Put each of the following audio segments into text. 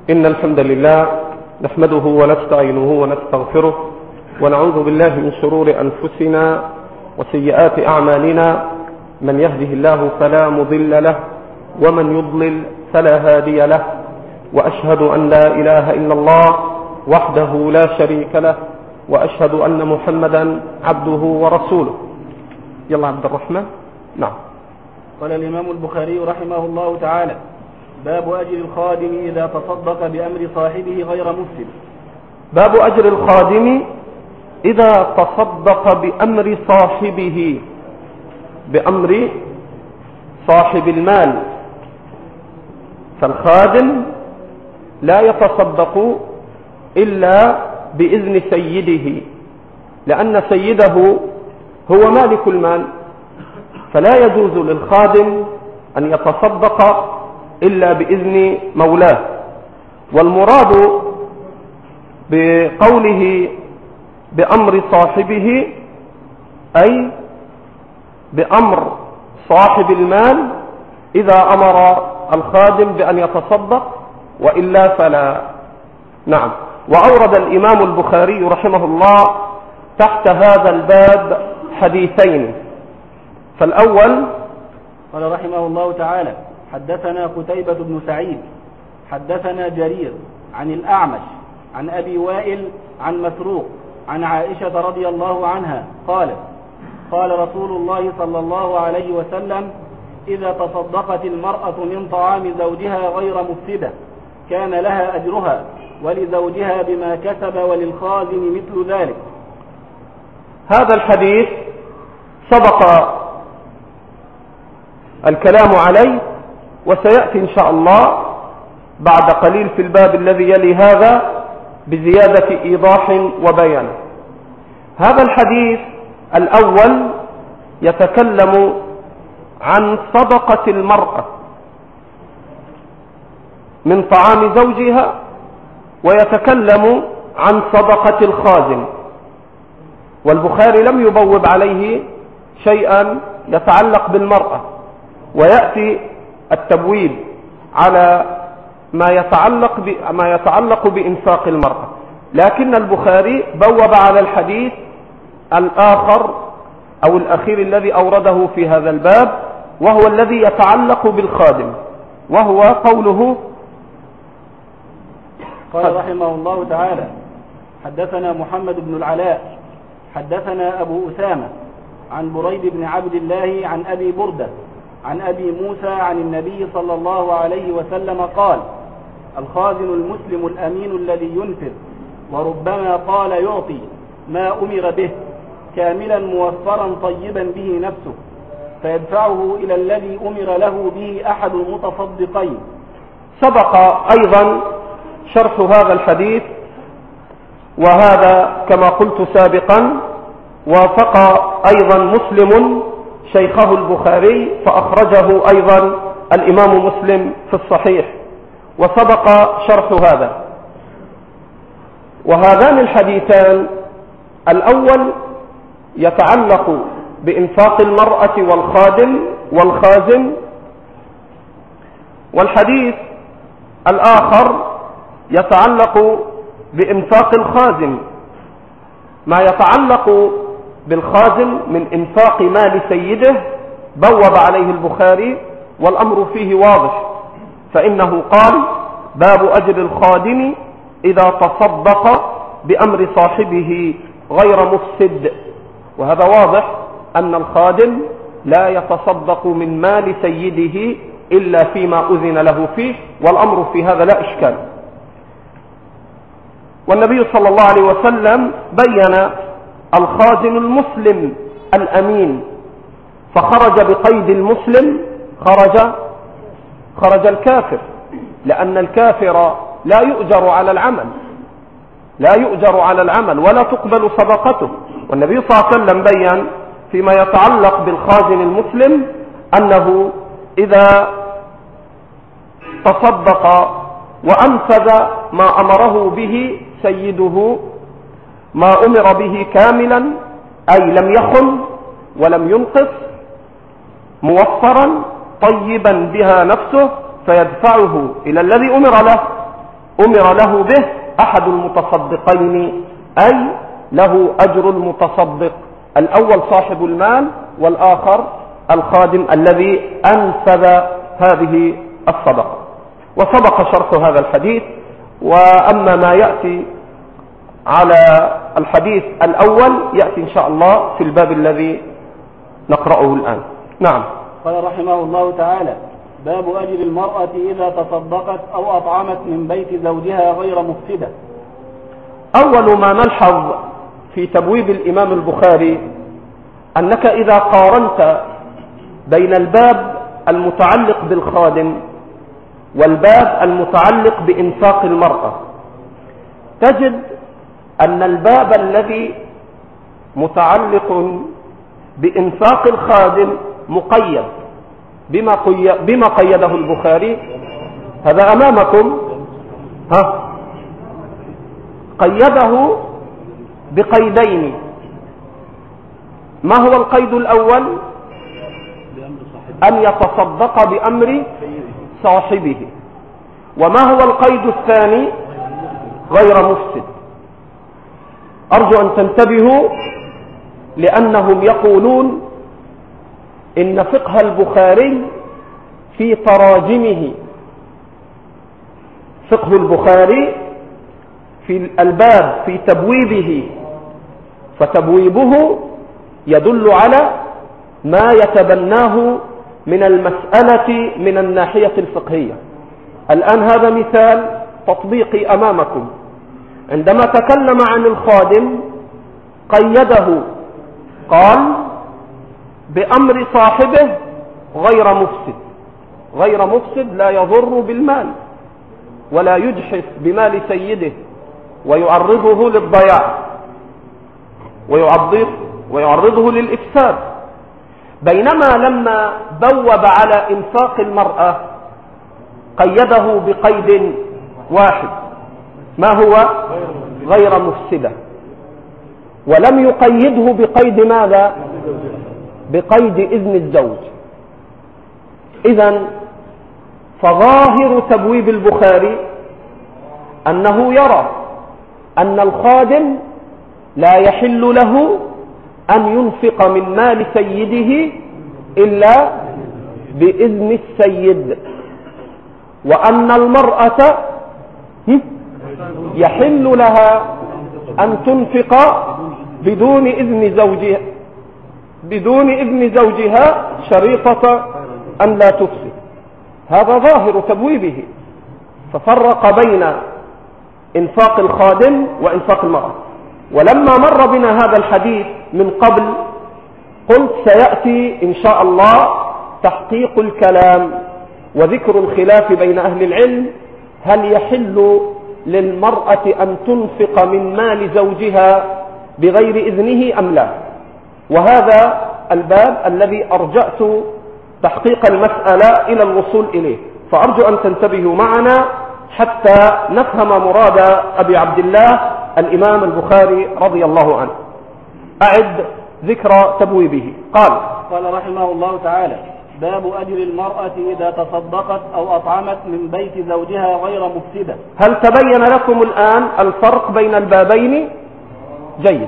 إن الحمد لله نحمده ونستعينه ونستغفره ونعوذ بالله من شرور أنفسنا وسيئات أعمالنا. من يهده الله فلا مضل له ومن يضلل فلا هادي له، وأشهد أن لا إله إلا الله وحده لا شريك له، وأشهد أن محمدا عبده ورسوله. يلا عبد الرحمن. نعم. قال الإمام البخاري رحمه الله تعالى: باب أجر الخادم إذا تصدق بأمر صاحبه غير مفسد. باب أجر الخادم إذا تصدق بأمر صاحبه، بأمر صاحب المال. فالخادم لا يتصدق إلا بإذن سيده، لأن سيده هو مالك المال، فلا يجوز للخادم أن يتصدق إلا بإذن مولاه. والمراد بقوله بأمر صاحبه أي بأمر صاحب المال إذا أمر الخادم بأن يتصدق، وإلا فلا. نعم. وأورد الإمام البخاري رحمه الله تحت هذا الباب حديثين. فالأول قال رحمه الله تعالى: حدثنا قتيبة بن سعيد حدثنا جرير عن الأعمش عن أبي وائل عن مسروق عن عائشة رضي الله عنها قالت: قال رسول الله صلى الله عليه وسلم: إذا تصدقت المرأة من طعام زوجها غير مفسدة كان لها أجرها ولزوجها بما كسب وللخازن مثل ذلك. هذا الحديث سبق الكلام عليه، وسيأتي إن شاء الله بعد قليل في الباب الذي يلي هذا بزيادة إيضاح وبيان. هذا الحديث الأول يتكلم عن صدقة المرأة من طعام زوجها، ويتكلم عن صدقة الخازن. والبخاري لم يبوب عليه شيئا يتعلق بالمرأة، ويأتي التبويب على ما يتعلق بإنفاق المرأة، لكن البخاري بوب على الحديث الآخر أو الأخير الذي أورده في هذا الباب، وهو الذي يتعلق بالخادم، وهو قوله. قال رحمه الله تعالى: حدثنا محمد بن العلاء حدثنا أبو أسامة عن بريد بن عبد الله عن أبي بردة عن أبي موسى عن النبي صلى الله عليه وسلم قال: الخازن المسلم الأمين الذي ينفذ، وربما قال يعطي ما أمر به كاملا موفرا طيبا به نفسه، فيدفعه إلى الذي أمر له به أحد المتصدقين. سبق أيضا شرح هذا الحديث، وهذا كما قلت سابقا وافق أيضا مسلم شيخه البخاري، فأخرجه أيضا الإمام مسلم في الصحيح، وسبق شرح هذا. وهذان الحديثان الأول يتعلق بإنفاق المرأة والخازن، والحديث الآخر يتعلق بإنفاق الخازن. ما يتعلق بالخازن من إنفاق مال سيده بوب عليه البخاري، والأمر فيه واضح، فإنه قال: باب أجر الخادم إذا تصدق بأمر صاحبه غير مفسد. وهذا واضح أن الخادم لا يتصدق من مال سيده إلا فيما أذن له فيه، والأمر في هذا لا إشكال. والنبي صلى الله عليه وسلم بين الخازن المسلم الأمين، فخرج بقيد المسلم خرج الكافر، لأن الكافر لا يؤجر على العمل ولا تقبل صدقته. والنبي صلى الله عليه وسلم بين فيما يتعلق بالخازن المسلم أنه إذا تصدق وأنفذ ما أمره به سيده، ما أمر به كاملا، أي لم يخن ولم ينقص، موفرا طيبا بها نفسه، فيدفعه إلى الذي أمر له، أمر له به أحد المتصدقين، أي له أجر المتصدق، الأول صاحب المال والآخر الخادم الذي أنفذ هذه الصدقة. وسبق شرح هذا الحديث. وأما ما يأتي على الحديث الأول يأتي إن شاء الله في الباب الذي نقرأه الآن. نعم. قال رحمه الله تعالى: باب أجر المرأة إذا تصدقت أو أطعمت من بيت زوجها غير مفسدة. أول ما نلحظ في تبويب الإمام البخاري أنك إذا قارنت بين الباب المتعلق بالخادم والباب المتعلق بإنفاق المرأة تجد أن الباب الذي متعلق بإنفاق الخادم مقيد بما قيده البخاري. هذا أمامكم، قيده بقيدين. ما هو القيد الأول؟ أن يتصدق بأمر صاحبه. وما هو القيد الثاني؟ غير مفسد. أرجو أن تنتبهوا، لأنهم يقولون إن فقه البخاري في تراجمه، فقه البخاري في الباب في تبويبه، فتبويبه يدل على ما يتبناه من المسألة من الناحية الفقهية. الآن هذا مثال تطبيقي أمامكم. عندما تكلم عن الخادم قيده، قال بأمر صاحبه غير مفسد. غير مفسد لا يضر بالمال ولا يجحف بمال سيده ويعرضه للضياع ويعرضه للإفساد. بينما لما بوب على إنفاق المرأة قيده بقيد واحد، ما هو؟ غير مفسدة. ولم يقيده بقيد ماذا؟ بقيد إذن الزوج. إذن فظاهر تبويب البخاري أنه يرى أن الخادم لا يحل له أن ينفق من مال سيده إلا بإذن السيد، وأن المرأة يحل لها أن تنفق بدون إذن زوجها شريطة أن لا تفسد. هذا ظاهر تبويبه، ففرق بين إنفاق الخادم وإنفاق المرأة. ولما مر بنا هذا الحديث من قبل قلت سيأتي إن شاء الله تحقيق الكلام وذكر الخلاف بين أهل العلم، هل يحل للمرأة أن تنفق من مال زوجها بغير إذنه أم لا؟ وهذا الباب الذي أرجأت تحقيق المسألة إلى الوصول إليه، فأرجو أن تنتبهوا معنا حتى نفهم مراد أبي عبد الله الإمام البخاري رضي الله عنه. أعد ذكر تبويبه. قال رحمه الله تعالى: باب أجر المرأة إذا تصدقت أو أطعمت من بيت زوجها غير مفسدة. هل تبين لكم الآن الفرق بين البابين؟ جيد.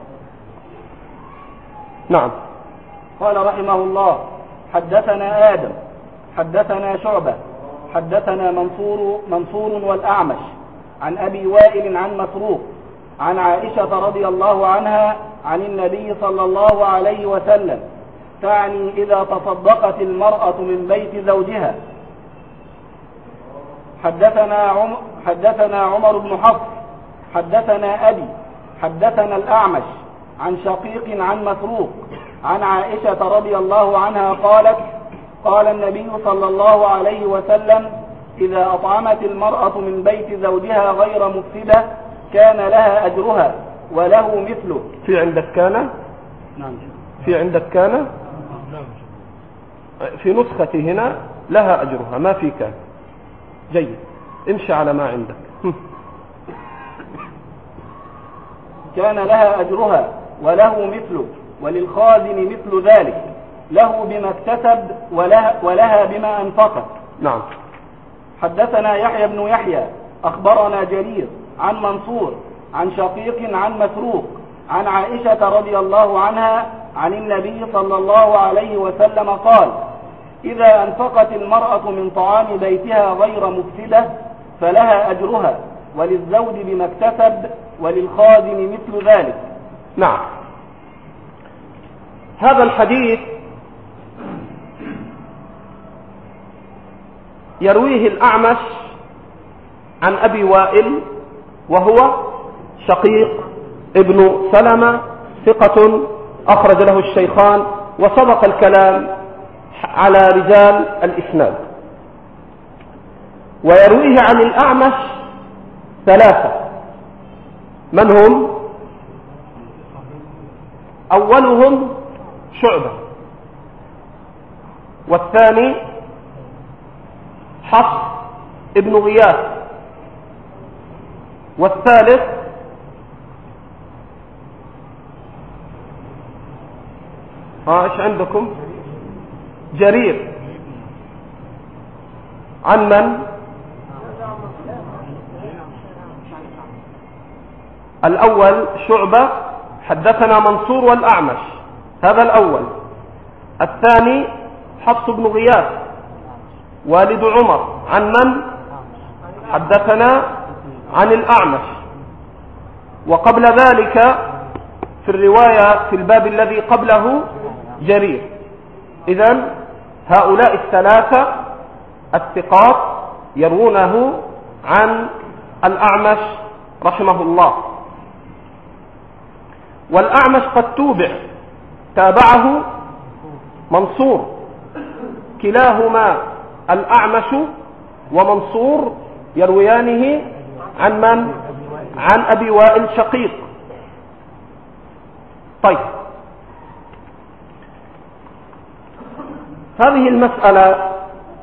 نعم. قال رحمه الله: حدثنا آدم حدثنا شعبة حدثنا منصور والأعمش عن أبي وائل عن مسروق عن عائشة رضي الله عنها عن النبي صلى الله عليه وسلم، تعني إذا تصدقت المرأة من بيت زوجها. حدثنا عمر بن حفص حدثنا أبي حدثنا الأعمش عن شقيق عن مسروق عن عائشة رضي الله عنها قالت: قال النبي صلى الله عليه وسلم: إذا أطعمت المرأة من بيت زوجها غير مفسدة كان لها أجرها وله مثله. في عندك كان؟ نعم. في عندك كان؟ في نسختي هنا لها أجرها، ما في كان. جيد، امشي على ما عندك. كان لها أجرها وله مثله، وللخازن مثل ذلك، له بما اكتسب ولها بما أنفقت. نعم. حدثنا يحيى بن يحيى أخبرنا جرير عن منصور عن شقيق عن مسروق عن عائشة رضي الله عنها عن النبي صلى الله عليه وسلم قال: إذا أنفقت المرأة من طعام بيتها غير مفسدة فلها أجرها، وللزوج بما اكتسب، وللخادم مثل ذلك. نعم. هذا الحديث يرويه الأعمش عن أبي وائل وهو شقيق ابن سلمة، ثقة أخرج له الشيخان، وسبق الكلام على رجال الإسناد. ويرويه عن الأعمش ثلاثة، من هم؟ أولهم شعبة، والثاني حفص ابن غياث، والثالث ايش عندكم؟ جرير. عن من؟ الأول شعبة حدثنا منصور والأعمش، هذا الأول. الثاني حفص بن غياث والد عمر، عن من؟ حدثنا عن الأعمش. وقبل ذلك في الرواية في الباب الذي قبله جرير. إذن هؤلاء الثلاثة الثقات يروونه عن الأعمش رحمه الله. والأعمش قد تابعه منصور، كلاهما الأعمش ومنصور يرويانه عن من؟ عن أبي وائل شقيق. طيب، هذه المسألة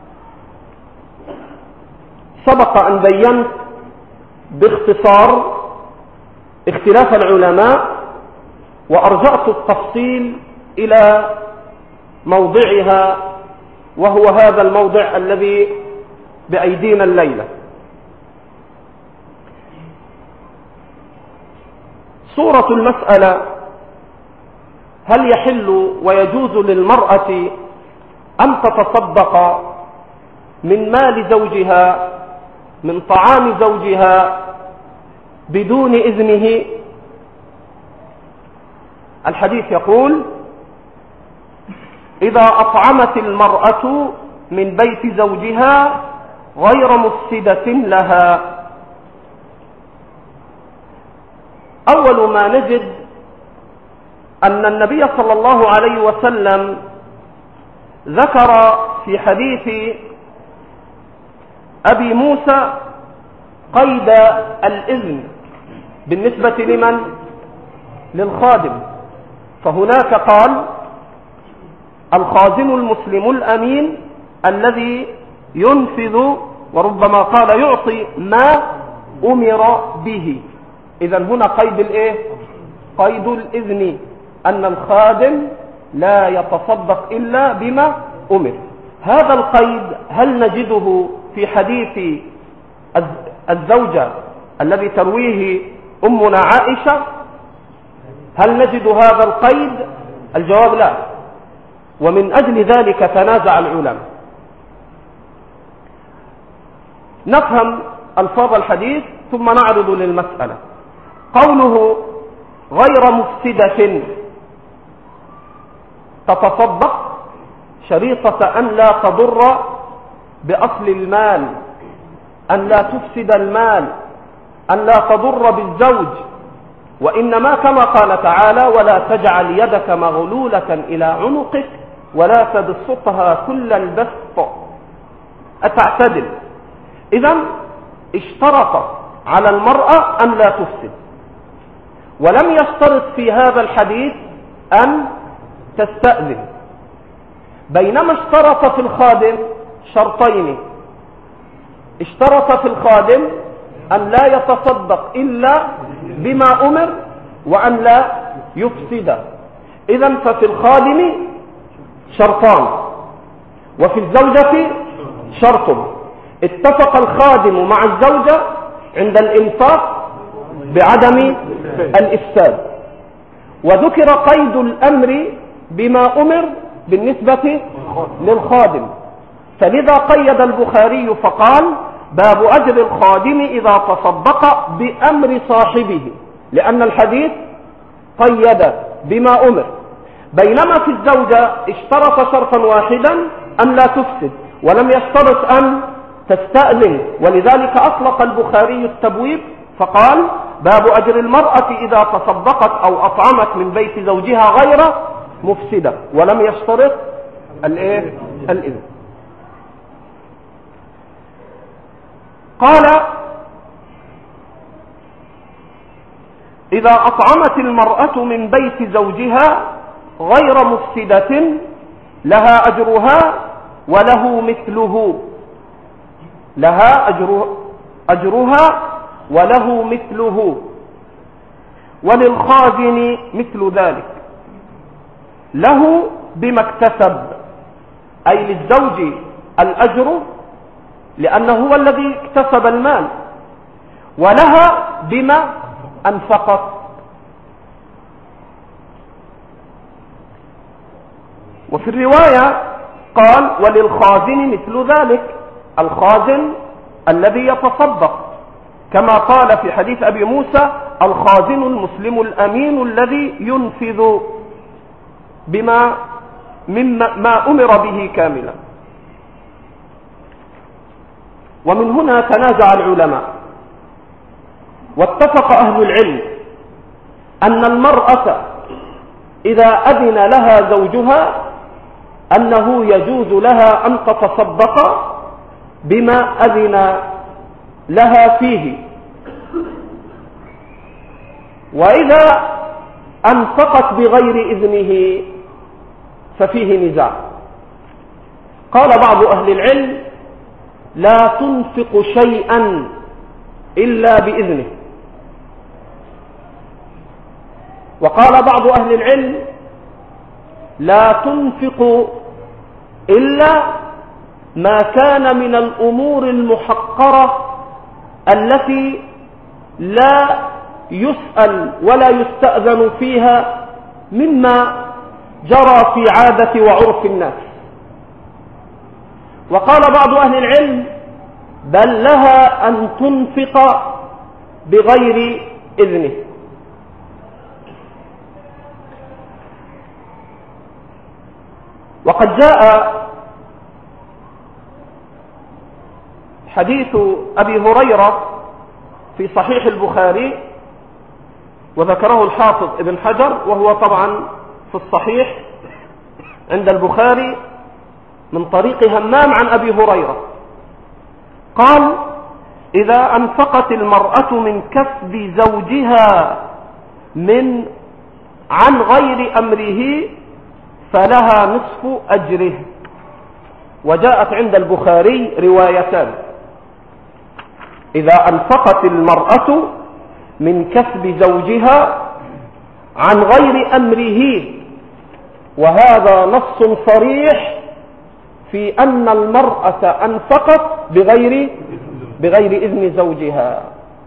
سبق أن بينت باختصار اختلاف العلماء، وأرجعت التفصيل إلى موضعها، وهو هذا الموضع الذي بأيدينا الليلة. صورة المسألة: هل يحل ويجوز للمرأة أن تتصدق من مال زوجها، من طعام زوجها، بدون إذنه؟ الحديث يقول: إذا أطعمت المرأة من بيت زوجها غير مفسدة لها. أول ما نجد أن النبي صلى الله عليه وسلم ذكر في حديث أبي موسى قيد الإذن بالنسبة لمن؟ للخادم. فهناك قال: الخازن المسلم الأمين الذي ينفذ، وربما قال يعطي ما أمر به. إذن هنا قيد الإيه؟ قيد الإذن، أن الخادم لا يتصدق إلا بما أمر. هذا القيد هل نجده في حديث الزوجة الذي ترويه أمنا عائشة؟ هل نجد هذا القيد؟ الجواب لا. ومن أجل ذلك تنازع العلماء. نفهم ألفاظ الحديث ثم نعرض للمسألة. قوله غير مفسدة، تتصدق شريطة أن لا تضر بأصل المال، أن لا تفسد المال، أن لا تضر بالزوج، وإنما كما قال تعالى: ولا تجعل يدك مغلولة إلى عنقك ولا تبسطها كل البسط أتعتدل. إذن اشترط على المرأة أن لا تفسد، ولم يشترط في هذا الحديث أن تستأذن، بينما اشترط في الخادم شرطين: اشترط في الخادم أن لا يتصدق إلا بما أمر، وأن لا يفسد. إذن ففي الخادم شرطان، وفي الزوجة شرط. اتفق الخادم مع الزوجة عند الإنفاق بعدم الإفساد. وذكر قيد الأمر بما أمر بالنسبة للخادم، فلذا قيد البخاري فقال باب أجر الخادم إذا تصدق بأمر صاحبه، لأن الحديث قيد بما أمر، بينما في الزوجة اشترط شرطا واحدا أن لا تفسد ولم يشترط أن تستأذن، ولذلك أطلق البخاري التبويب فقال باب أجر المرأة إذا تصدقت أو أطعمت من بيت زوجها غير مفسدة، ولم يشترط الإذن. قال إذا أطعمت المرأة من بيت زوجها غير مفسدة لها أجرها وله مثله، لها أجرها وله مثله، وللخازن مثل ذلك، له بما اكتسب، أي للزوج الأجر لأنه هو الذي اكتسب المال، ولها بما أنفقت. وفي الرواية قال وللخازن مثل ذلك، الخازن الذي يتصدق، كما قال في حديث أبي موسى الخازن المسلم الأمين الذي ينفذ ما أمر به كاملا. ومن هنا تنازع العلماء، واتفق أهل العلم أن المرأة إذا أذن لها زوجها أنه يجوز لها أن تتصدق بما أذن لها فيه، وإذا أنفقت بغير إذنه ففيه نزاع. قال بعض أهل العلم لا تنفق شيئا إلا بإذنه، وقال بعض أهل العلم لا تنفق إلا ما كان من الأمور المحقرة التي لا يسأل ولا يستأذن فيها مما جرى في عادة وعرف الناس. وقال بعض أهل العلم بل لها أن تنفق بغير إذنه. وقد جاء حديث أبي هريرة في صحيح البخاري وذكره الحافظ ابن حجر، وهو طبعا في الصحيح عند البخاري من طريق همام عن أبي هريرة قال إذا أنفقت المرأة من كسب زوجها عن غير أمره فلها نصف أجره. وجاءت عند البخاري روايتان: إذا أنفقت المرأة من كسب زوجها عن غير أمره، وهذا نص صريح في أن المرأة أنفقت بغير إذن زوجها.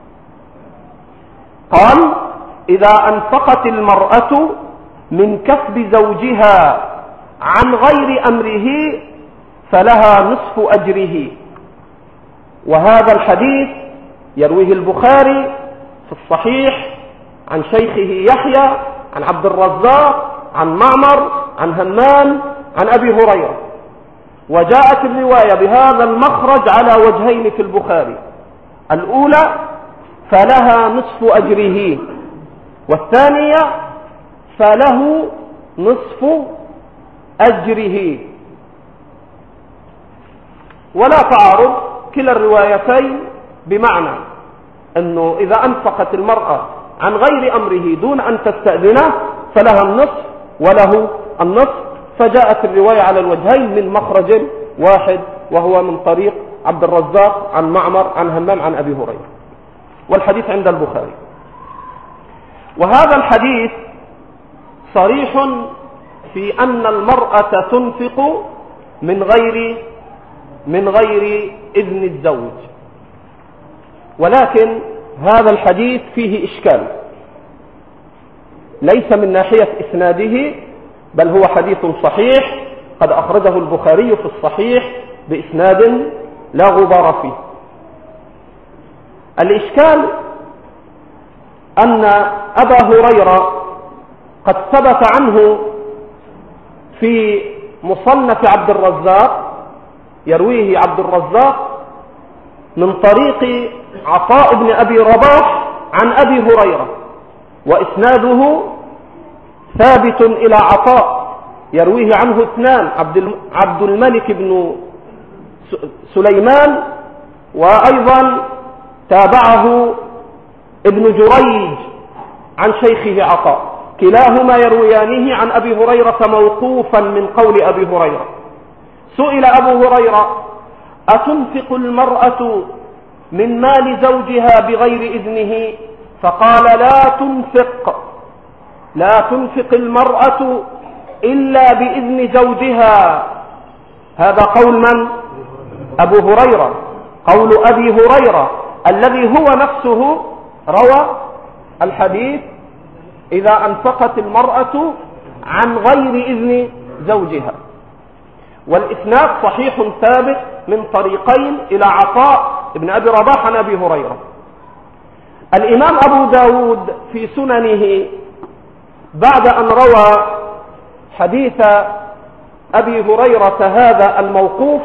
قال إذا أنفقت المرأة من كسب زوجها عن غير أمره فلها نصف أجره. وهذا الحديث يرويه البخاري في الصحيح عن شيخه يحيى عن عبد الرزاق عن معمر عن همام عن أبي هريرة. وجاءت الرواية بهذا المخرج على وجهين في البخاري: الأولى فلها نصف أجره، والثانية فله نصف أجره. ولا تعارض، كلا الروايتين بمعنى أنه إذا أنفقت المرأة عن غير أمره دون أن تستأذنه فلها النصف وله النصف. فجاءت الرواية على الوجهين من مخرج واحد، وهو من طريق عبد الرزاق عن معمر عن همام عن أبي هريرة، والحديث عند البخاري. وهذا الحديث صريح في أن المرأة تنفق من غير إذن الزوج. ولكن هذا الحديث فيه إشكال، ليس من ناحية إسناده، بل هو حديث صحيح قد أخرجه البخاري في الصحيح بإسناد لا غبار فيه. الإشكال أن أبا هريرة قد ثبت عنه في مصنف عبد الرزاق، يرويه عبد الرزاق من طريق عطاء بن أبي رباح عن أبي هريرة، وإسناده ثابت إلى عطاء يرويه عنه اثنان، عبد الملك بن سليمان، وأيضا تابعه ابن جريج عن شيخه عطاء، كلاهما يرويانه عن أبي هريرة موقوفا من قول أبي هريرة. سئل أبو هريرة: أتنفق المرأة من مال زوجها بغير إذنه؟ فقال: لا تنفق المرأة إلا بإذن زوجها. هذا قول من؟ أبو هريرة، قول أبي هريرة الذي هو نفسه روى الحديث إذا أنفقت المرأة عن غير إذن زوجها. والإسناد صحيح ثابت من طريقين إلى عطاء ابن أبي رباح عن أبي هريرة. الإمام أبو داود في سننه بعد أن روى حديث أبي هريرة هذا الموقوف،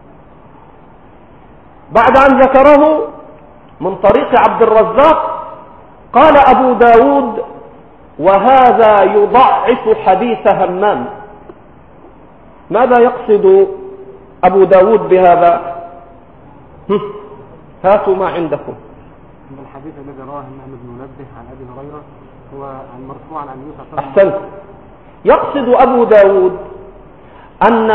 بعد أن ذكره من طريق عبد الرزاق، قال أبو داود: وهذا يضعف حديث همام. ماذا يقصد أبو داود بهذا؟ هاتوا ما عندكم. من الحديث الذي رواه همام بن منبه عن أبي هريرة هو المرفوع عن النبي صلى الله عليه وسلم. أحسنت. يقصد أبو داود أن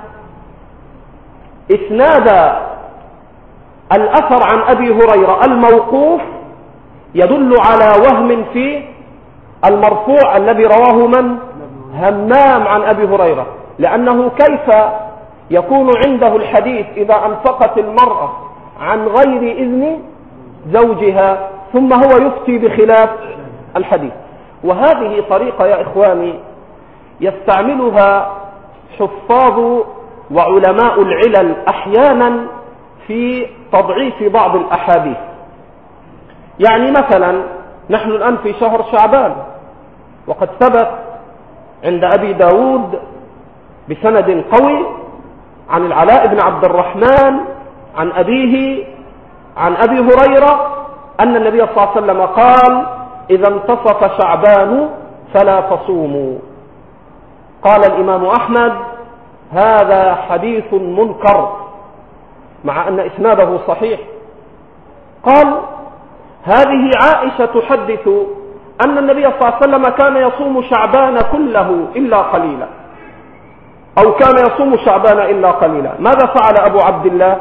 إسناد الأثر عن أبي هريرة الموقوف يدل على وهم في المرفوع الذي رواه من؟ همام عن أبي هريرة، لأنه كيف يكون عنده الحديث إذا أنفقت المرأة عن غير إذن زوجها ثم هو يفتي بخلاف الحديث؟ وهذه طريقة يا إخواني يستعملها حفاظ وعلماء العلل أحيانا في تضعيف بعض الأحاديث. يعني مثلا نحن الآن في شهر شعبان، وقد ثبت عند أبي داود بسند قوي عن العلاء بن عبد الرحمن عن أبيه عن أبي هريرة أن النبي صلى الله عليه وسلم قال: إذا انتصف شعبان فلا تصوموا. قال الإمام أحمد: هذا حديث منكر، مع أن إسناده صحيح. قال: هذه عائشة تحدث أن النبي صلى الله عليه وسلم كان يصوم شعبان كله إلا قليلا، أو كان يصوم شعبان إلا قليلا. ماذا فعل أبو عبد الله؟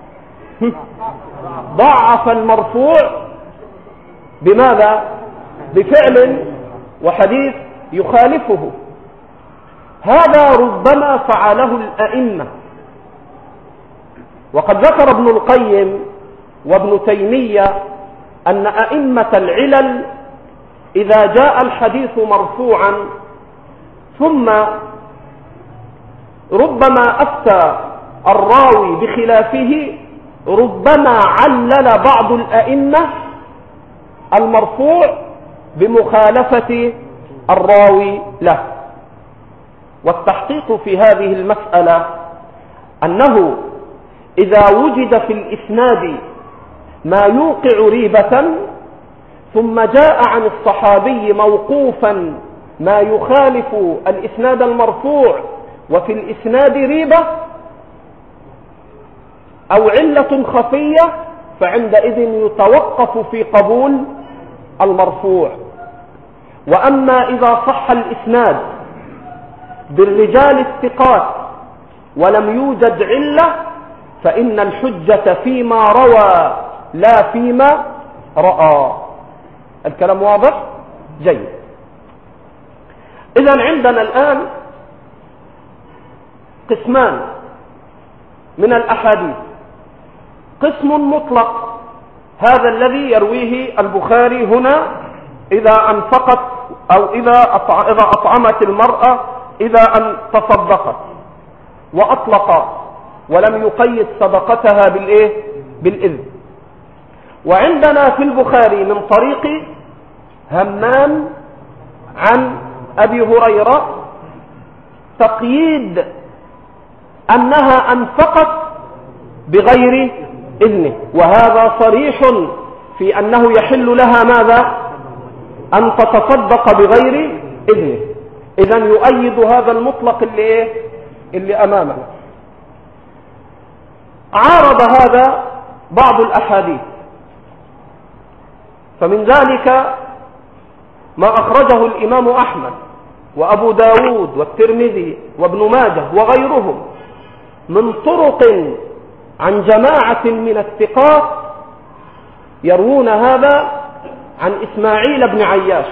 ضعف المرفوع بماذا؟ بفعل وحديث يخالفه. هذا ربما فعله الأئمة، وقد ذكر ابن القيم وابن تيمية أن أئمة العلل إذا جاء الحديث مرفوعا ثم ربما أفتى الراوي بخلافه، ربما علل بعض الأئمة المرفوع بمخالفة الراوي له. والتحقيق في هذه المسألة أنه إذا وجد في الإسناد ما يوقع ريبة ثم جاء عن الصحابي موقوفا ما يخالف الإسناد المرفوع وفي الإسناد ريبة أو علة خفية، فعندئذ يتوقف في قبول المرفوع. وأما إذا صح الإسناد بالرجال الثقات ولم يوجد علة، فإن الحجة فيما روى لا فيما رأى. الكلام واضح؟ جيد. إذن عندنا الآن قسمان من الأحاديث: قسم مطلق هذا الذي يرويه البخاري هنا: إذا أنفقت أو إذا أطعمت المرأة إذا أن تصدقت، وأطلق ولم يقيد صدقتها بالإذن. وعندنا في البخاري من طريق همام عن أبي هريرة تقييد أنها أنفقت بغير إذنه، وهذا صريح في أنه يحل لها ماذا؟ أن تتصدق بغير إذنه. إذن يؤيد هذا المطلق اللي أمامنا. عارض هذا بعض الأحاديث، فمن ذلك ما أخرجه الإمام أحمد وأبو داود والترمذي وابن ماجه وغيرهم من طرق عن جماعة من الثقات يروون هذا عن إسماعيل بن عياش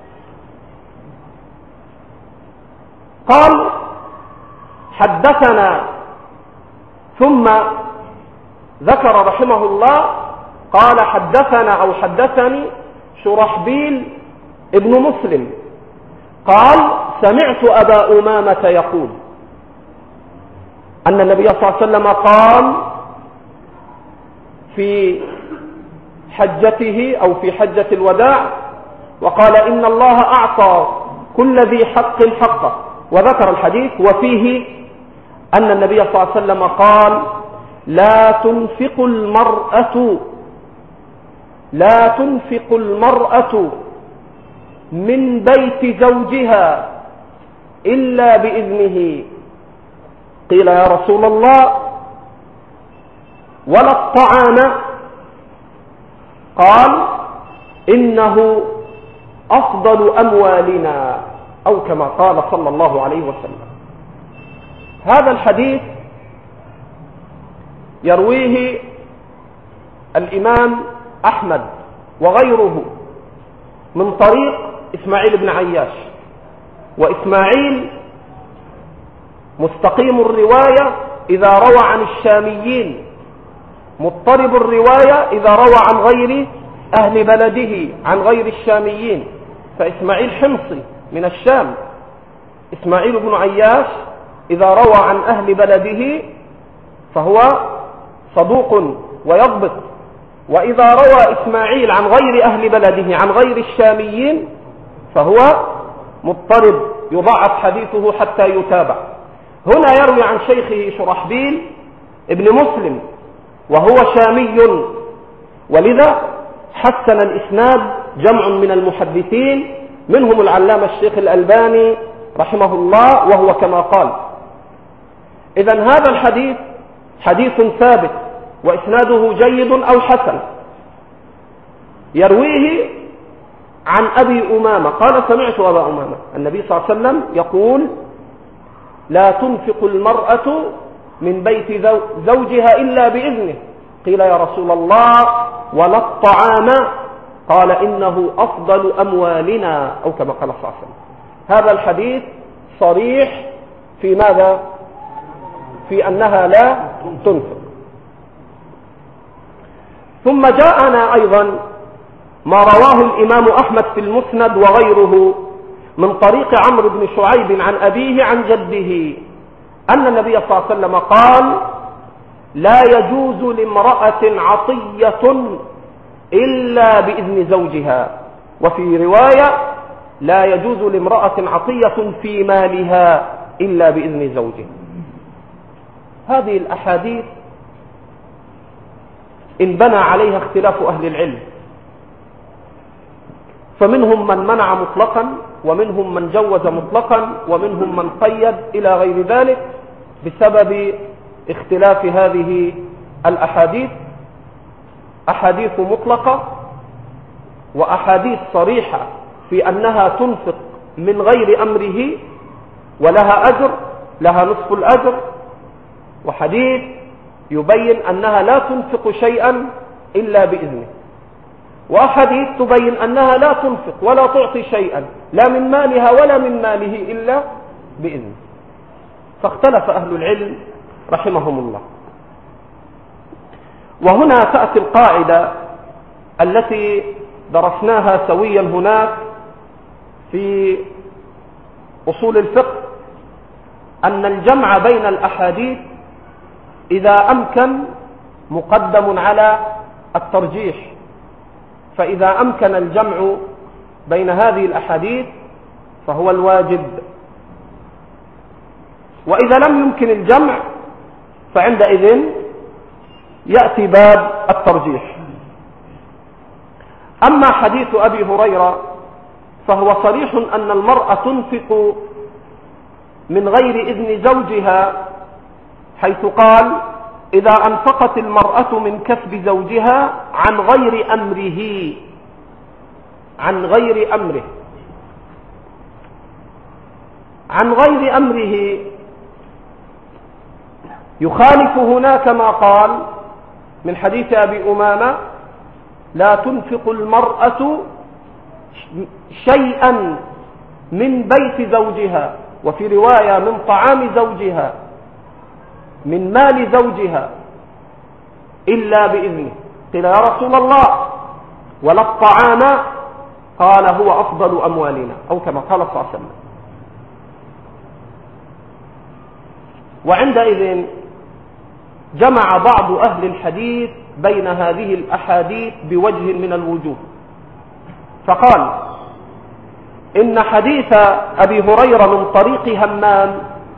قال: حدثنا، ثم ذكر رحمه الله قال: حدثنا أو حدثني شرحبيل ابن مسلم قال: سمعت أبا أمامة يقول أن النبي صلى الله عليه وسلم قال في حجته أو في حجة الوداع وقال: إن الله أعطى كل ذي حق حقه، وذكر الحديث وفيه أن النبي صلى الله عليه وسلم قال: لا تنفق المرأة من بيت زوجها إلا بإذنه. قيل: يا رسول الله ولا الطعام؟ قال: إنه أفضل أموالنا، أو كما قال صلى الله عليه وسلم. هذا الحديث يرويه الإمام أحمد وغيره من طريق إسماعيل بن عياش، وإسماعيل مستقيم الرواية إذا روى عن الشاميين، مضطرب الرواية إذا روى عن غير أهل بلده عن غير الشاميين، فإسماعيل حمصي من الشام. إسماعيل بن عياش إذا روى عن أهل بلده فهو صدوق ويضبط، وإذا روى إسماعيل عن غير أهل بلده عن غير الشاميين فهو مضطرب يضعف حديثه حتى يتابع. هنا يروي عن شيخه شرحبيل ابن مسلم وهو شامي، ولذا حسن الإسناد جمع من المحدثين منهم العلامة الشيخ الألباني رحمه الله، وهو كما قال. إذن هذا الحديث حديث ثابت وإسناده جيد أو حسن، يرويه عن أبي أمامة قال: سمعت أبا أمامة النبي صلى الله عليه وسلم يقول: لا تنفق المرأة من بيت زوجها إلا بإذنه. قيل: يا رسول الله ولا الطعام؟ قال: إنه أفضل أموالنا، أو كما قال صلى الله عليه وسلم. هذا الحديث صريح في ماذا؟ في أنها لا تنفق. ثم جاءنا أيضا ما رواه الإمام أحمد في المسند وغيره من طريق عمرو بن شعيب عن أبيه عن جده أن النبي صلى الله عليه وسلم قال: لا يجوز لامرأة عطية إلا بإذن زوجها. وفي رواية: لا يجوز لامرأة عطية في مالها إلا بإذن زوجها. هذه الأحاديث انبنى عليها اختلاف أهل العلم، فمنهم من منع مطلقا، ومنهم من جوز مطلقا، ومنهم من قيد إلى غير ذلك بسبب اختلاف هذه الأحاديث. أحاديث مطلقة وأحاديث صريحة في أنها تنفق من غير أمره ولها أجر، لها نصف الأجر، وحديث يبين أنها لا تنفق شيئا إلا بإذنه، وأحاديث تبين أنها لا تنفق ولا تعطي شيئا لا من مالها ولا من ماله إلا بإذنه. فاختلف أهل العلم رحمهم الله. وهنا تأتي القاعدة التي درسناها سويا هناك في أصول الفقه أن الجمع بين الأحاديث إذا أمكن مقدم على الترجيح، فإذا أمكن الجمع بين هذه الأحاديث فهو الواجب، وإذا لم يمكن الجمع فعندئذ يأتي باب الترجيح. أما حديث أبي هريرة فهو صريح أن المرأة تنفق من غير إذن زوجها، حيث قال إذا أنفقت المرأة من كسب زوجها عن غير أمره، عن غير أمره، عن غير أمره يخالف هناك ما قال من حديث أبي أمامة لا تنفق المرأة شيئا من بيت زوجها، وفي رواية من طعام زوجها، من مال زوجها، إلا بإذنه. قيل يا رسول الله ولا الطعام؟ قال هو أفضل أموالنا، أو كما قال صلى الله عليه وسلم. وعندئذ جمع بعض أهل الحديث بين هذه الأحاديث بوجه من الوجوه، فقال إن حديث أبي هريرة من طريق همام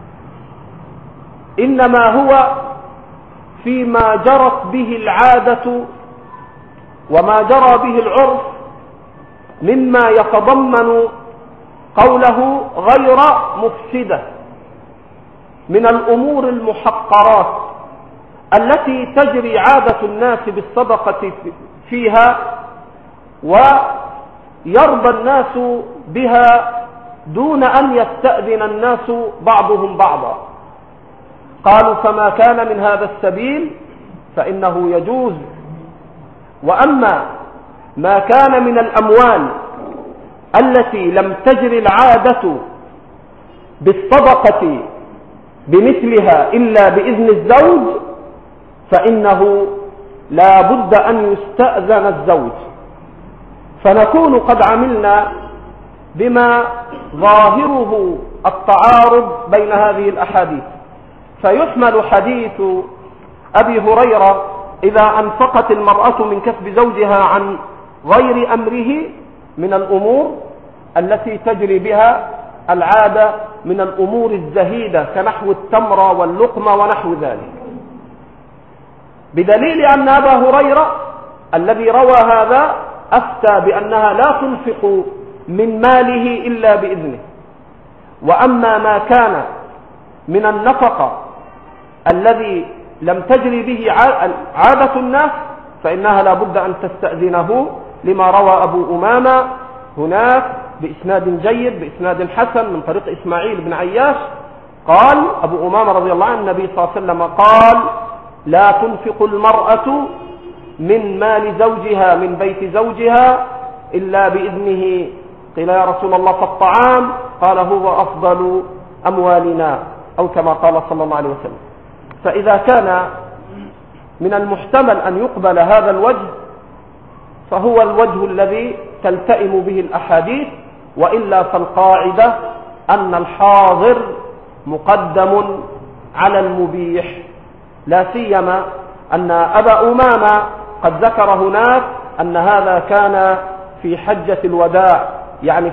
إنما هو فيما جرت به العادة وما جرى به العرف مما يتضمن قوله غير مفسدة من الأمور المحقرات التي تجري عادة الناس بالصدقة فيها ويرضى الناس بها دون أن يستأذن الناس بعضهم بعضا. قالوا فما كان من هذا السبيل فإنه يجوز. وأما ما كان من الأموال التي لم تجري العادة بالصدقة بمثلها إلا بإذن الزوج فإنه لا بد أن يستأذن الزوج. فنكون قد عملنا بما ظاهره التعارض بين هذه الأحاديث، فيحمل حديث أبي هريرة إذا أنفقت المرأة من كسب زوجها عن غير أمره من الأمور التي تجري بها العادة من الأمور الزهيدة كنحو التمر واللقمة ونحو ذلك، بدليل أن أبا هريرة الذي روى هذا أفتى بأنها لا تنفق من ماله إلا بإذنه. وأما ما كان من النفقة الذي لم تجري به عادة الناس فإنها لا بد أن تستأذنه، لما روى أبو أمامة هناك بإسناد جيد بإسناد حسن من طريق إسماعيل بن عياش قال أبو أمامة رضي الله عنه النبي صلى الله عليه وسلم قال لا تنفق المرأة من مال زوجها من بيت زوجها إلا بإذنه. قيل يا رسول الله فالطعام؟ قال هو أفضل أموالنا، أو كما قال صلى الله عليه وسلم. فإذا كان من المحتمل أن يقبل هذا الوجه فهو الوجه الذي تلتئم به الأحاديث، وإلا فالقاعدة أن الحاضر مقدم على المبيح، لا سيما أن أبا أمامة قد ذكر هناك أن هذا كان في حجة الوداع، يعني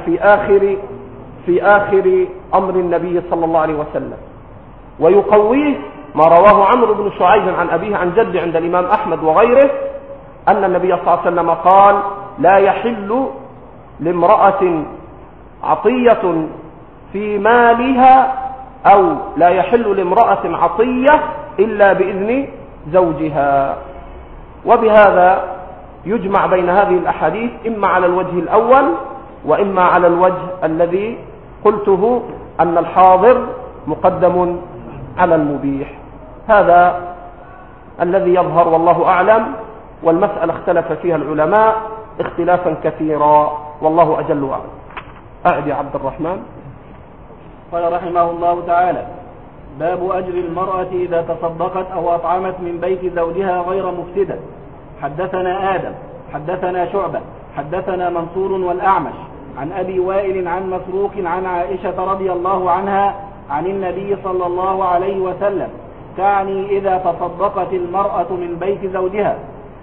في آخر أمر النبي صلى الله عليه وسلم. ويقويه ما رواه عمرو بن شعيب عن أبيه عن جده عند الإمام أحمد وغيره أن النبي صلى الله عليه وسلم قال لا يحل لامرأة عطية في مالها، أو لا يحل لامرأة عطية إلا بإذن زوجها. وبهذا يجمع بين هذه الأحاديث إما على الوجه الأول وإما على الوجه الذي قلته أن الحاضر مقدم على المبيح. هذا الذي يظهر والله أعلم، والمسألة اختلف فيها العلماء اختلافا كثيرا والله أجل وأعلم. أعد يا عبد الرحمن. قال رحمه الله تعالى باب أجر المرأة إذا تصدقت أو أطعمت من بيت زوجها غير مفسدة. حدثنا آدم حدثنا شعبة حدثنا منصور والأعمش عن أبي وائل عن مسروق عن عائشة رضي الله عنها عن النبي صلى الله عليه وسلم تعني إذا تصدقت المرأة من بيت زوجها.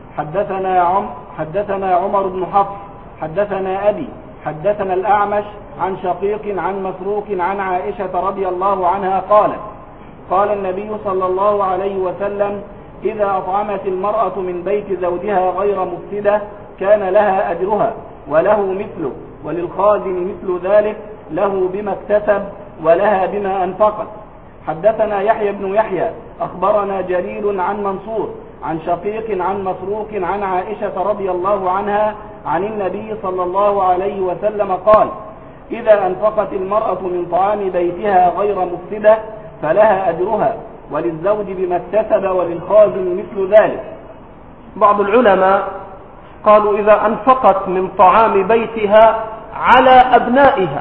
حدثنا عمر بن حفص حدثنا أبي حدثنا الأعمش عن شقيق عن مسروق عن عائشة رضي الله عنها قالت قال النبي صلى الله عليه وسلم إذا أطعمت المرأة من بيت زوجها غير مفسدة كان لها أجرها وله مثله وللخازن مثل ذلك له بما اكتسب ولها بما أنفقت. حدثنا يحيى بن يحيى أخبرنا جرير عن منصور عن شقيق عن مسروق عن عائشة رضي الله عنها عن النبي صلى الله عليه وسلم قال إذا أنفقت المرأة من طعام بيتها غير مفسدة فلها أجرها وللزوج بما اكتسب وللخازن مثل ذلك. بعض العلماء قالوا إذا أنفقت من طعام بيتها على أبنائها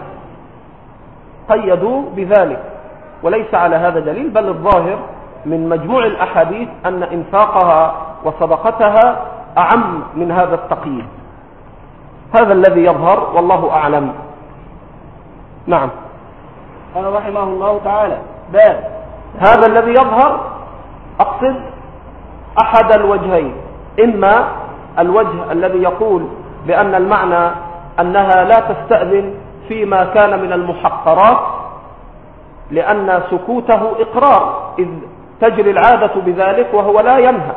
قيدوا بذلك، وليس على هذا دليل، بل الظاهر من مجموع الأحاديث أن إنفاقها وصدقتها أعم من هذا التقييد. هذا الذي يظهر والله أعلم. نعم. قال رحمه الله تعالى باب هذا الذي يظهر أقصد أحد الوجهين، إما الوجه الذي يقول بأن المعنى أنها لا تستأذن فيما كان من المحقرات لأن سكوته إقرار إذ تجري العادة بذلك وهو لا ينهى،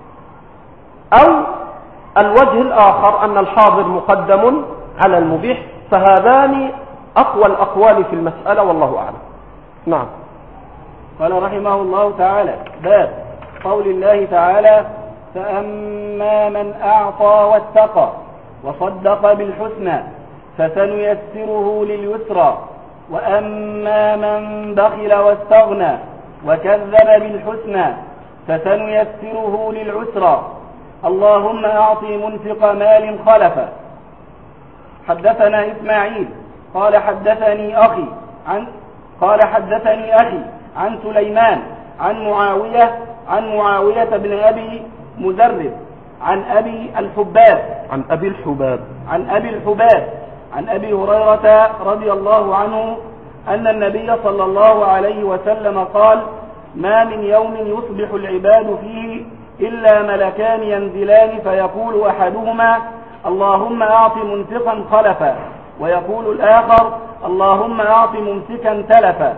أو الوجه الآخر أن الحاضر مقدم على المبيح، فهذان أقوى الأقوال في المسألة والله أعلم. نعم. قال رحمه الله تعالى باب قول الله تعالى فأما من أعطى واتقى وصدق بالحسنى فسنيسره لليسرى وأما من بخل واستغنى وكذب بالحسنى فسنيسره للعسرى اللهم أعط منفق مال خلفا. حدثنا إسماعيل قال حدثني أخي عن سليمان عن معاوية بن أبي مزرد عن أبي الحباب عن أبي هريرة رضي الله عنه أن النبي صلى الله عليه وسلم قال ما من يوم يصبح العباد فيه إلا ملكان ينزلان فيقول أحدهما اللهم أعط منفقا خلفا ويقول الآخر اللهم أعط ممسكا تلفا.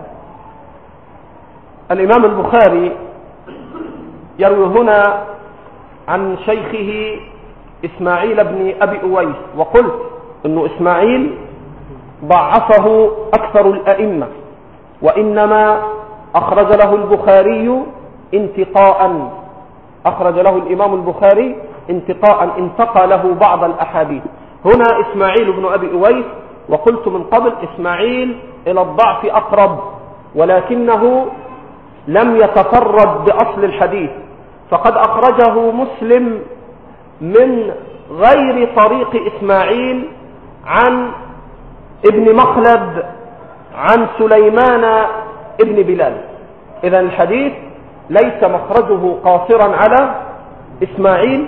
الإمام البخاري يروي هنا عن شيخه إسماعيل بن أبي أويس، وقلت أنه إسماعيل ضعفه أكثر الأئمة، وإنما أخرج له البخاري انتقاء، أخرج له الإمام البخاري انتقاء، انتقى له بعض الأحاديث. هنا إسماعيل بن أبي أويس، وقلت من قبل إسماعيل إلى الضعف أقرب، ولكنه لم يتفرد بأصل الحديث، فقد أخرجه مسلم من غير طريق إسماعيل عن ابن مخلد عن سليمان ابن بلال. إذن الحديث ليس مخرجه قاصرا على إسماعيل،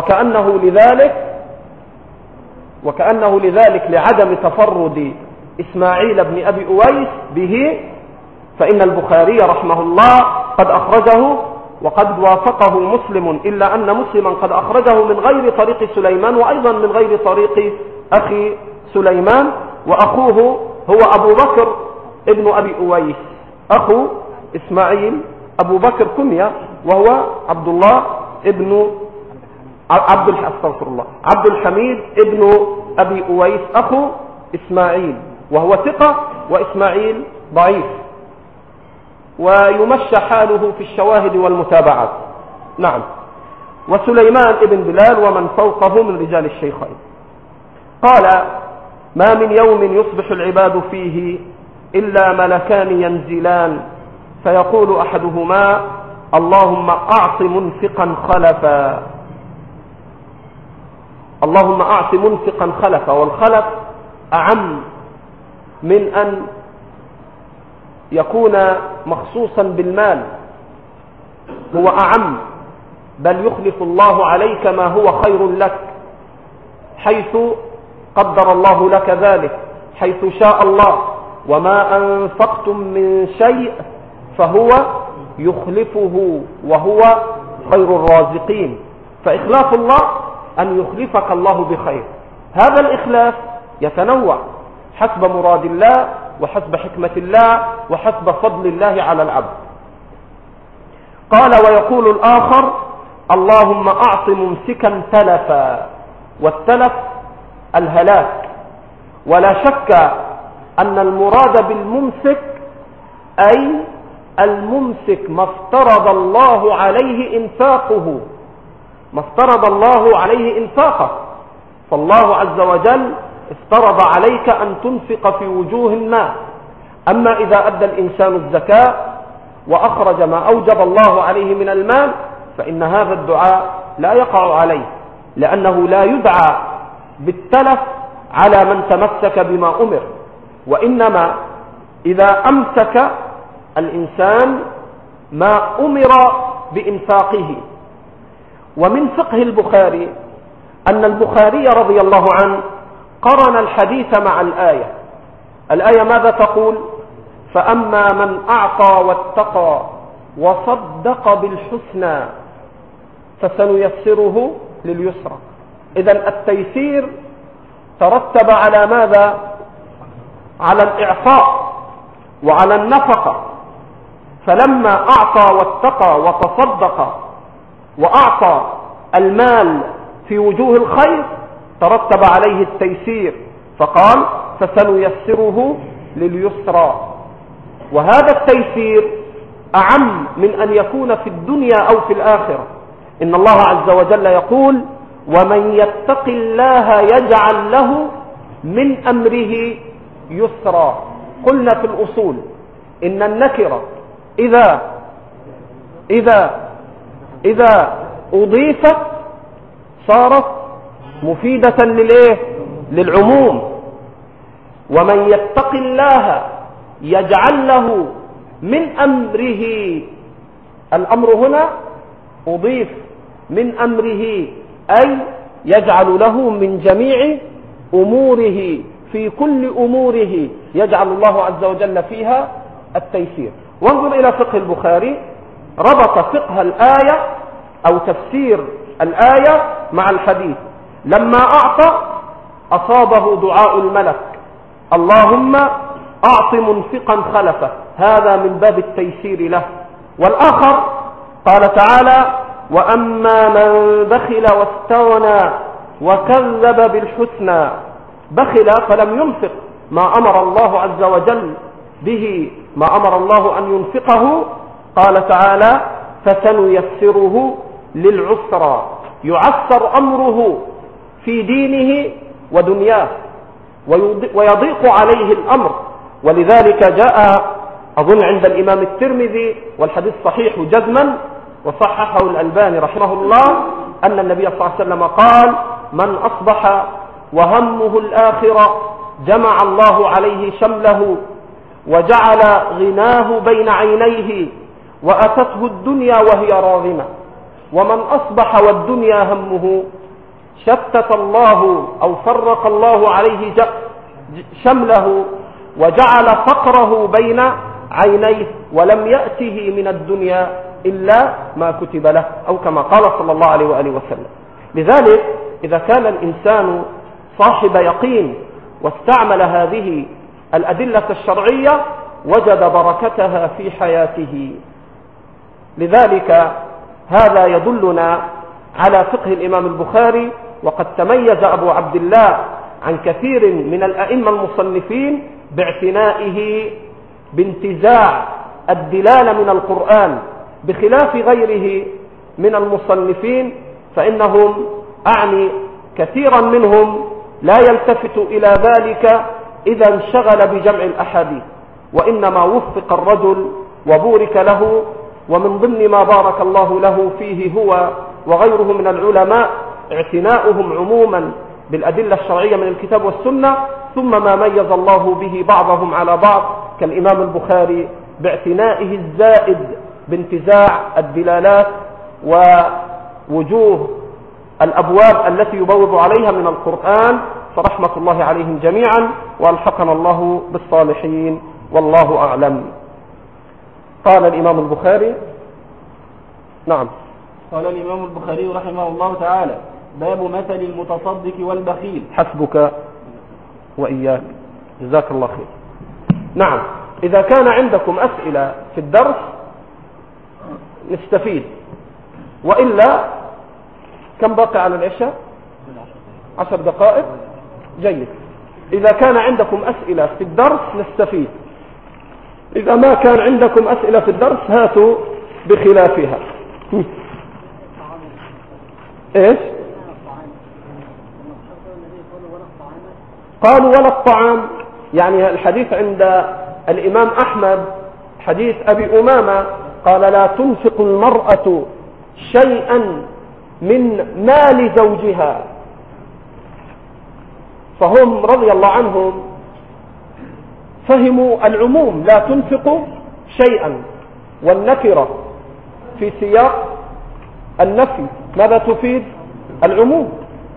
وكأنه لذلك لعدم تفرد إسماعيل بن أبي أويس به فإن البخاري رحمه الله قد أخرجه وقد وافقه مسلم، إلا أن مسلما قد أخرجه من غير طريق سليمان وأيضا من غير طريق أخي سليمان، وأخوه هو أبو بكر ابن أبي أويس، أخو إسماعيل أبو بكر كنية، وهو عبد الله ابن عبد الحميد ابن أبي أويس أخو إسماعيل، وهو ثقة، وإسماعيل ضعيف ويمشى حاله في الشواهد والمتابعات. نعم. وسليمان ابن بلال ومن فوقه من رجال الشيخين. قال ما من يوم يصبح العباد فيه إلا ملكان ينزلان فيقول أحدهما اللهم أعط منفقا خلفا، اللهم أعط منفقا خلفا، والخلف أعم من أن يكون مخصوصا بالمال، هو أعم، بل يخلف الله عليك ما هو خير لك، حيث قدر الله لك ذلك، حيث شاء الله. وما أنفقتم من شيء فهو يخلفه وهو خير الرازقين. فإخلاف الله أن يخلفك الله بخير. هذا الإخلاف يتنوع حسب مراد الله وحسب حكمة الله وحسب فضل الله على العبد. قال ويقول الآخر اللهم أعط ممسكا تلفا، والتلف الهلاك. ولا شك أن المراد بالممسك أي الممسك ما افترض الله عليه إنفاقه، ما افترض الله عليه إنفاقه. فالله عز وجل افترض عليك أن تنفق في وجوه ما. أما إذا أدى الإنسان الزكاة وأخرج ما أوجب الله عليه من المال فإن هذا الدعاء لا يقع عليه، لأنه لا يدعى بالتلف على من تمسك بما أمر. وإنما إذا أمسك الإنسان ما أمر بإنفاقه. ومن فقه البخاري أن البخاري رضي الله عنه قرن الحديث مع الآية. الآية ماذا تقول؟ فأما من أعطى واتقى وصدق بالحسنى فسنيسره لليسرى. إذن التيسير ترتب على ماذا؟ على الإعطاء وعلى النفقة. فلما أعطى واتقى وتصدق وأعطى المال في وجوه الخير ترتب عليه التيسير، فقال فسنيسره لليسرى. وهذا التيسير أعم من أن يكون في الدنيا أو في الآخرة. إن الله عز وجل يقول ومن يتق الله يجعل له من أمره يسرا. قلنا في الأصول إن النكرة إذا أضيفت صارت مفيدة للعموم. ومن يتق الله يجعل له من أمره، الأمر هنا أضيف من أمره أي يجعل له من جميع أموره، في كل أموره يجعل الله عز وجل فيها التيسير. وانظر إلى فقه البخاري، ربط فقه الآية أو تفسير الآية مع الحديث. لما أعطى أصابه دعاء الملك اللهم أعط منفقا خلفه، هذا من باب التيسير له. والآخر قال تعالى وأما من بخل واستغنى وكذب بالحسنى. بخل فلم ينفق ما أمر الله عز وجل به، ما أمر الله أن ينفقه. قال تعالى فسنيسره للعسرى، يعسر أمره في دينه ودنياه ويضيق عليه الأمر. ولذلك جاء أظن عند الإمام الترمذي والحديث صحيح جزما وصححه الألباني رحمه الله أن النبي صلى الله عليه وسلم قال من أصبح وهمه الآخرة جمع الله عليه شمله وجعل غناه بين عينيه وأتته الدنيا وهي راغمة. ومن أصبح والدنيا همه شتت الله أو فرق الله عليه شمله وجعل فقره بين عينيه ولم يأته من الدنيا إلا ما كتب له، أو كما قال صلى الله عليه وآله وسلم. لذلك إذا كان الإنسان صاحب يقين واستعمل هذه الأدلة الشرعية وجد بركتها في حياته. لذلك هذا يدلنا على فقه الإمام البخاري. وقد تميز أبو عبد الله عن كثير من الأئمة المصنفين باعتنائه بانتزاع الدلالة من القرآن، بخلاف غيره من المصنفين فإنهم أعني كثيرا منهم لا يلتفت إلى ذلك إذا انشغل بجمع الأحاديث، وإنما وفق الرجل وبورك له. ومن ضمن ما بارك الله له فيه هو وغيره من العلماء اعتناؤهم عموما بالأدلة الشرعية من الكتاب والسنة، ثم ما ميز الله به بعضهم على بعض كالإمام البخاري باعتنائه الزائد بانتزاع الدلالات ووجوه الأبواب التي يبوب عليها من القرآن، فرحمة الله عليهم جميعا، والحقنا الله بالصالحين، والله أعلم. قال الإمام البخاري. نعم. قال الإمام البخاري رحمه الله تعالى: باب مثل المتصدق والبخيل. حسبك وإياك، جزاك الله خير. نعم، إذا كان عندكم أسئلة في الدرس نستفيد، وإلا كم باقي على العشاء؟ 10 دقائق. جيد. إذا كان عندكم أسئلة في الدرس نستفيد، إذا ما كان عندكم أسئلة في الدرس هاتوا بخلافها. إيش؟ قالوا ولا الطعام، يعني الحديث عند الإمام أحمد حديث أبي أمامة قال: لا تنفق المرأة شيئا من مال زوجها. فهم رضي الله عنهم فهموا العموم، لا تنفق شيئا، والنكرة في سياق النفي ماذا تفيد؟ العموم.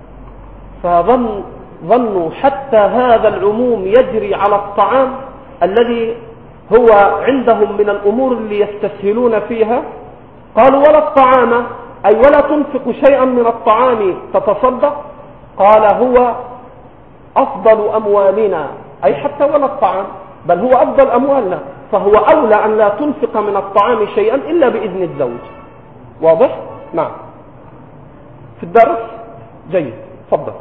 فظنوا حتى هذا العموم يجري على الطعام الذي هو عندهم من الأمور اللي يستسهلون فيها. قالوا ولا الطعام، أي ولا تنفق شيئا من الطعام تتصدق. قال هو أفضل أموالنا، أي حتى ولا الطعام، بل هو أفضل أموالنا، فهو أولى أن لا تنفق من الطعام شيئا إلا بإذن الزوج. واضح؟ نعم. في الدرس. جيد، تفضل.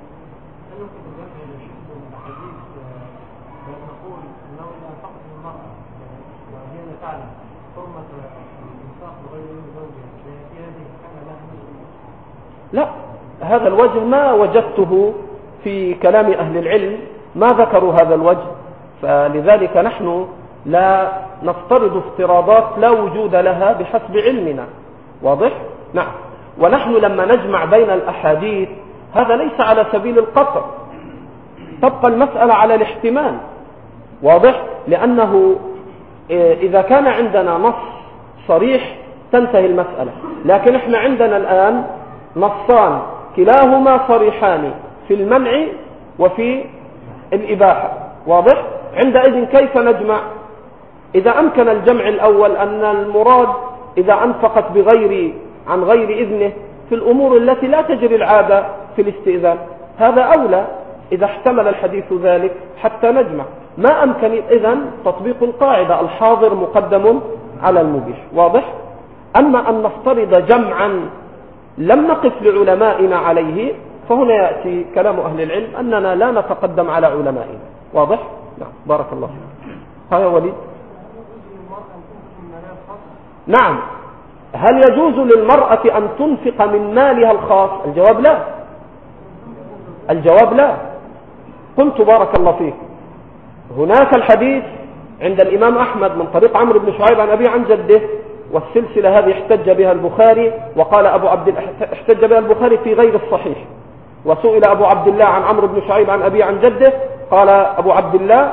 لا، هذا الوجه ما وجدته في كلام أهل العلم، ما ذكروا هذا الوجه، فلذلك نحن لا نفترض افتراضات لا وجود لها بحسب علمنا. واضح؟ نعم. ونحن لما نجمع بين الأحاديث هذا ليس على سبيل القطع، تبقى المسألة على الاحتمال. واضح؟ لأنه إذا كان عندنا نص صريح تنتهي المسألة، لكن احنا عندنا الآن نصان كلاهما صريحان في المنع وفي الإباحة. واضح؟ عندئذ كيف نجمع؟ إذا أمكن الجمع الأول أن المراد إذا أنفقت عن غير إذنه في الأمور التي لا تجري العادة في الاستئذان، هذا أولى إذا احتمل الحديث ذلك حتى نجمع. ما أمكن إذن تطبيق القاعدة الحاضر مقدم على المبيح. واضح؟ أما أن نفترض جمعا لم نقف لعلمائنا عليه، فهنا يأتي كلام أهل العلم أننا لا نتقدم على علمائنا. واضح؟ نعم. بارك الله فيك. ها يا وليد. نعم. هل يجوز للمرأة أن تنفق من مالها الخاص؟ الجواب لا. الجواب لا. قلت بارك الله فيك، هناك الحديث عند الإمام أحمد من طريق عمرو بن شعيب عن أبي عن جده، والسلسلة هذه احتج بها البخاري، وقال احتج بها البخاري في غير الصحيح. وسئل أبو عبد الله عن عمرو بن شعيب عن أبي عن جده، قال أبو عبد الله: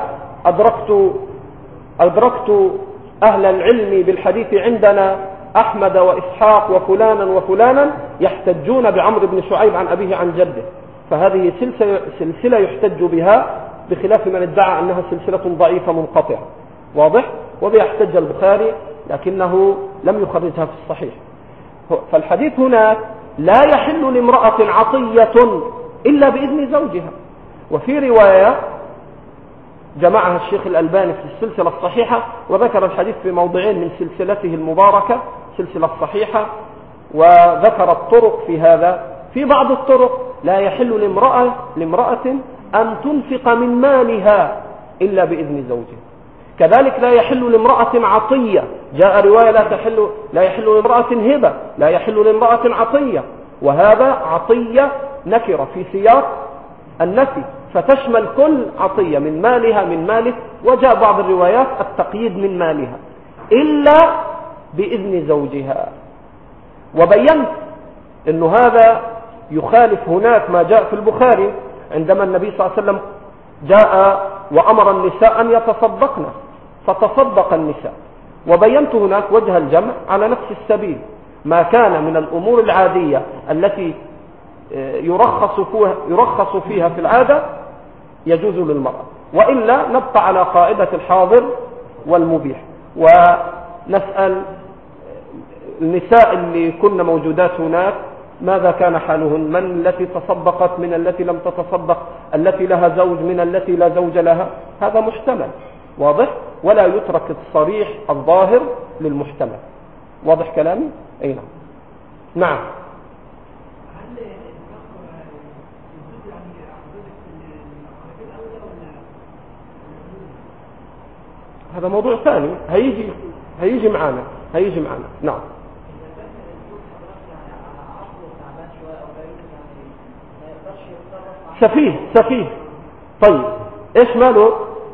أدركت أهل العلم بالحديث عندنا أحمد وإسحاق وفلانا وفلانا يحتجون بعمرو بن شعيب عن أبيه عن جده. فهذه سلسلة يحتج بها، بخلاف من ادعى أنها سلسلة ضعيفة منقطعة. واضح؟ وبها احتج البخاري لكنه لم يخرجها في الصحيح. فالحديث هناك لا يحل لامرأة عطية إلا بإذن زوجها. وفي رواية جمعها الشيخ الألباني في السلسلة الصحيحة، وذكر الحديث في موضعين من سلسلته المباركة سلسلة الصحيحة، وذكر الطرق في هذا. في بعض الطرق لا يحل لامرأة أن تنفق من مالها إلا بإذن زوجها. كذلك لا يحل لامرأة عطية، جاء رواية لا يحل لامرأة هبة، لا يحل لامرأة عطية، وهذا عطية نكرة في سياق النفي، فتشمل كل عطية من مالها من ماله. وجاء بعض الروايات التقييد من مالها إلا بإذن زوجها. وبينت أن هذا يخالف هناك ما جاء في البخاري عندما النبي صلى الله عليه وسلم جاء وأمر النساء أن يتصدقن فتصدق النساء. وبينت هناك وجه الجمع على نفس السبيل، ما كان من الأمور العادية التي يرخص فيها في العادة يجوز للمرأة، وإلا نبقى على قاعدة الحاضر والمبيح. ونسأل النساء اللي كن موجودات هناك ماذا كان حالهن، من التي تصدقت من التي لم تتصدق، التي لها زوج من التي لا زوج لها، هذا محتمل واضح، ولا يترك الصريح الظاهر للمحتمل. واضح كلامي؟ أي نعم. نعم. هذا موضوع ثاني هيجي معنا. نعم. سفيه. طيب ايش ماله؟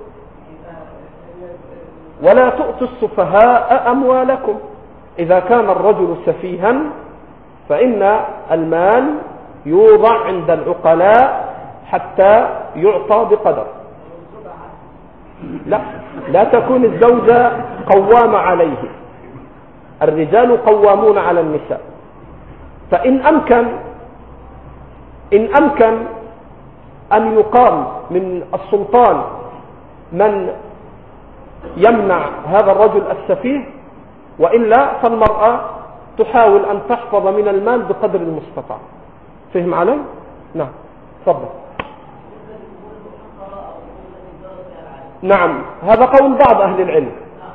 ولا تؤتوا السفهاء أموالكم. إذا كان الرجل سفيها فإن المال يوضع عند العقلاء حتى يعطى بقدر. لا تكون الزوجة قوامة عليه، الرجال قوامون على النساء. فإن أمكن أن يقام من السلطان من يمنع هذا الرجل السفيه، وإلا فالمرأة تحاول أن تحفظ من المال بقدر المستطاع. فهم علي؟ نعم. تفضل. نعم، هذا قول بعض أهل العلم.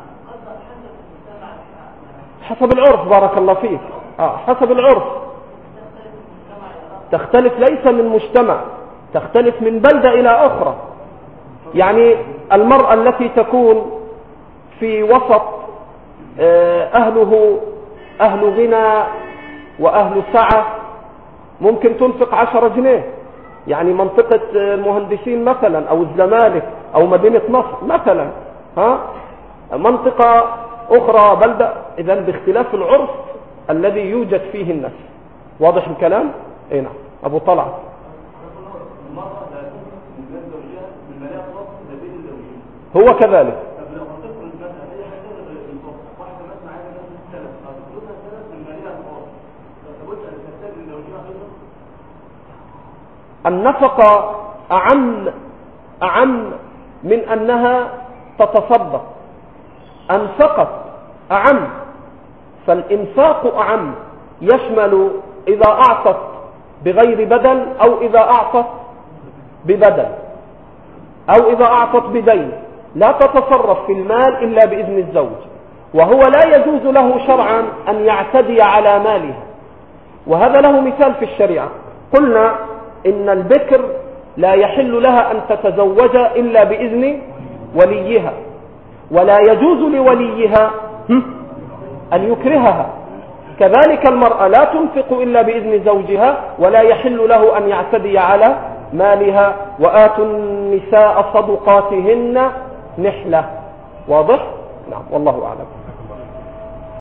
حسب العرف. بارك الله فيك. حسب العرف. تختلف ليس من مجتمع، تختلف من بلدة إلى أخرى. يعني المرأة التي تكون في وسط أهله أهل غنى وأهل سعة ممكن تنفق 10 جنيه. يعني منطقة المهندسين مثلا أو الزمالك أو مدينة نصر مثلا، منطقة أخرى بلدة، إذن باختلاف العرف الذي يوجد فيه الناس. واضح الكلام؟ اي نعم. أبو طلعت. هو كذلك. النفقة أعم من أنها تتصدق. أنفقت أعم، فالإنفاق أعم، يشمل إذا أعطت بغير بدل أو إذا أعطت ببدل أو إذا أعطت بدين. لا تتصرف في المال إلا بإذن الزوج، وهو لا يجوز له شرعا أن يعتدي على مالها. وهذا له مثال في الشريعة. قلنا إن البكر لا يحل لها أن تتزوج إلا بإذن وليها، ولا يجوز لوليها أن يكرهها. كذلك المرأة لا تنفق إلا بإذن زوجها، ولا يحل له أن يعتدي على مالها. وآتوا النساء صدقاتهن نحلة. واضح؟ نعم. والله أعلم.